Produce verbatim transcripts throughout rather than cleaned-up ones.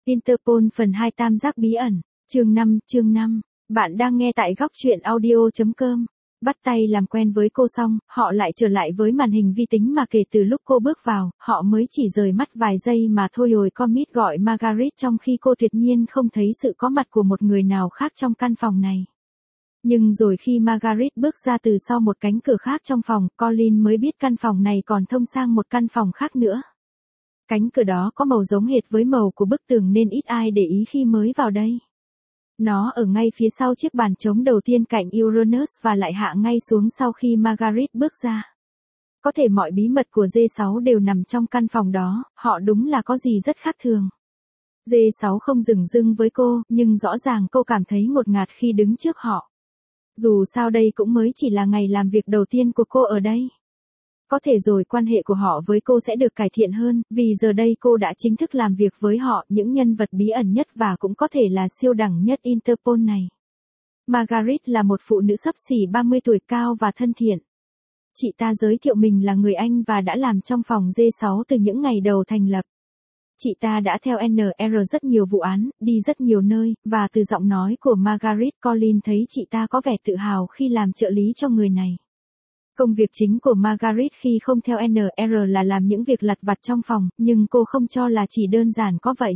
Interpol phần hai Tam giác bí ẩn, chương năm, chương năm. Bạn đang nghe tại góc truyện audio chấm com. Bắt tay làm quen với cô xong, họ lại trở lại với màn hình vi tính mà kể từ lúc cô bước vào, họ mới chỉ rời mắt vài giây mà thôi rồi commit gọi Margaret trong khi cô tuyệt nhiên không thấy sự có mặt của một người nào khác trong căn phòng này. Nhưng rồi khi Margaret bước ra từ sau một cánh cửa khác trong phòng, Colin mới biết căn phòng này còn thông sang một căn phòng khác nữa. Cánh cửa đó có màu giống hệt với màu của bức tường nên ít ai để ý khi mới vào đây. Nó ở ngay phía sau chiếc bàn trống đầu tiên cạnh Uranus và lại hạ ngay xuống sau khi Margaret bước ra. Có thể mọi bí mật của G sáu đều nằm trong căn phòng đó, họ đúng là có gì rất khác thường. G sáu không dửng dưng với cô, nhưng rõ ràng cô cảm thấy ngột ngạt khi đứng trước họ. Dù sao đây cũng mới chỉ là ngày làm việc đầu tiên của cô ở đây. Có thể rồi quan hệ của họ với cô sẽ được cải thiện hơn, vì giờ đây cô đã chính thức làm việc với họ, những nhân vật bí ẩn nhất và cũng có thể là siêu đẳng nhất Interpol này. Margaret là một phụ nữ xấp xỉ ba mươi tuổi, cao và thân thiện. Chị ta giới thiệu mình là người Anh và đã làm trong phòng G sáu từ những ngày đầu thành lập. Chị ta đã theo en rờ rất nhiều vụ án, đi rất nhiều nơi, và từ giọng nói của Margaret, Colin thấy chị ta có vẻ tự hào khi làm trợ lý cho người này. Công việc chính của Margaret khi không theo en rờ là làm những việc lặt vặt trong phòng, nhưng cô không cho là chỉ đơn giản có vậy.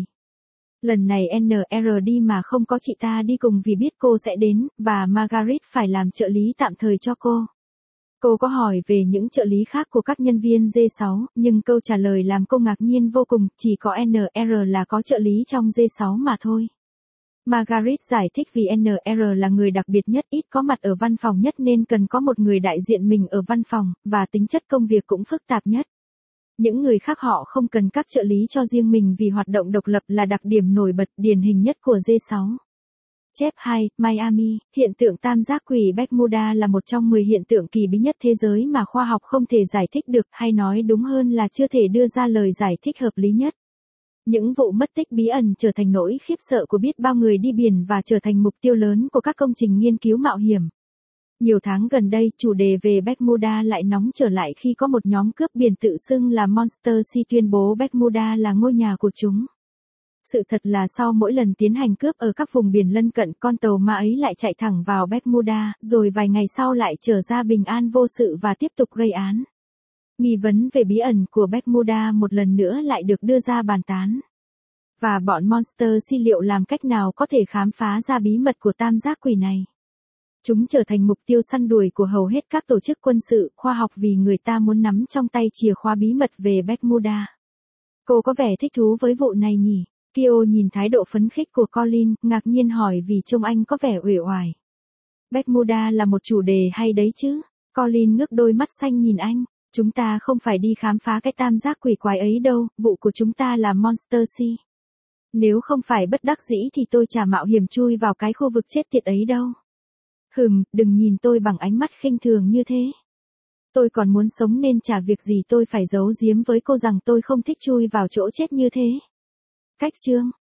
Lần này en rờ đi mà không có chị ta đi cùng vì biết cô sẽ đến, và Margaret phải làm trợ lý tạm thời cho cô. Cô có hỏi về những trợ lý khác của các nhân viên G sáu, nhưng câu trả lời làm cô ngạc nhiên vô cùng, chỉ có en rờ là có trợ lý trong G sáu mà thôi. Margaret giải thích vì en rờ là người đặc biệt nhất, ít có mặt ở văn phòng nhất nên cần có một người đại diện mình ở văn phòng, và tính chất công việc cũng phức tạp nhất. Những người khác họ không cần các trợ lý cho riêng mình vì hoạt động độc lập là đặc điểm nổi bật điển hình nhất của G sáu. Chép hai, Miami, hiện tượng tam giác quỷ Bermuda là một trong mười hiện tượng kỳ bí nhất thế giới mà khoa học không thể giải thích được, hay nói đúng hơn là chưa thể đưa ra lời giải thích hợp lý nhất. Những vụ mất tích bí ẩn trở thành nỗi khiếp sợ của biết bao người đi biển và trở thành mục tiêu lớn của các công trình nghiên cứu mạo hiểm. Nhiều tháng gần đây, chủ đề về Bermuda lại nóng trở lại khi có một nhóm cướp biển tự xưng là Monster Sea tuyên bố Bermuda là ngôi nhà của chúng. Sự thật là sau mỗi lần tiến hành cướp ở các vùng biển lân cận, con tàu ma ấy lại chạy thẳng vào Bermuda, rồi vài ngày sau lại trở ra bình an vô sự và tiếp tục gây án. Nghi vấn về bí ẩn của Bermuda một lần nữa lại được đưa ra bàn tán. Và bọn Monster Sea liệu làm cách nào có thể khám phá ra bí mật của tam giác quỷ này? Chúng trở thành mục tiêu săn đuổi của hầu hết các tổ chức quân sự, khoa học vì người ta muốn nắm trong tay chìa khóa bí mật về Bermuda. Cô có vẻ thích thú với vụ này nhỉ? Kyo nhìn thái độ phấn khích của Colin, ngạc nhiên hỏi vì trông anh có vẻ uể oải. Bermuda là một chủ đề hay đấy chứ? Colin ngước đôi mắt xanh nhìn anh. Chúng ta không phải đi khám phá cái tam giác quỷ quái ấy đâu, vụ của chúng ta là Monster Sea. Nếu không phải bất đắc dĩ thì tôi chả mạo hiểm chui vào cái khu vực chết tiệt ấy đâu. Hừm, đừng nhìn tôi bằng ánh mắt khinh thường như thế. Tôi còn muốn sống nên chả việc gì tôi phải giấu giếm với cô rằng tôi không thích chui vào chỗ chết như thế. Cách chương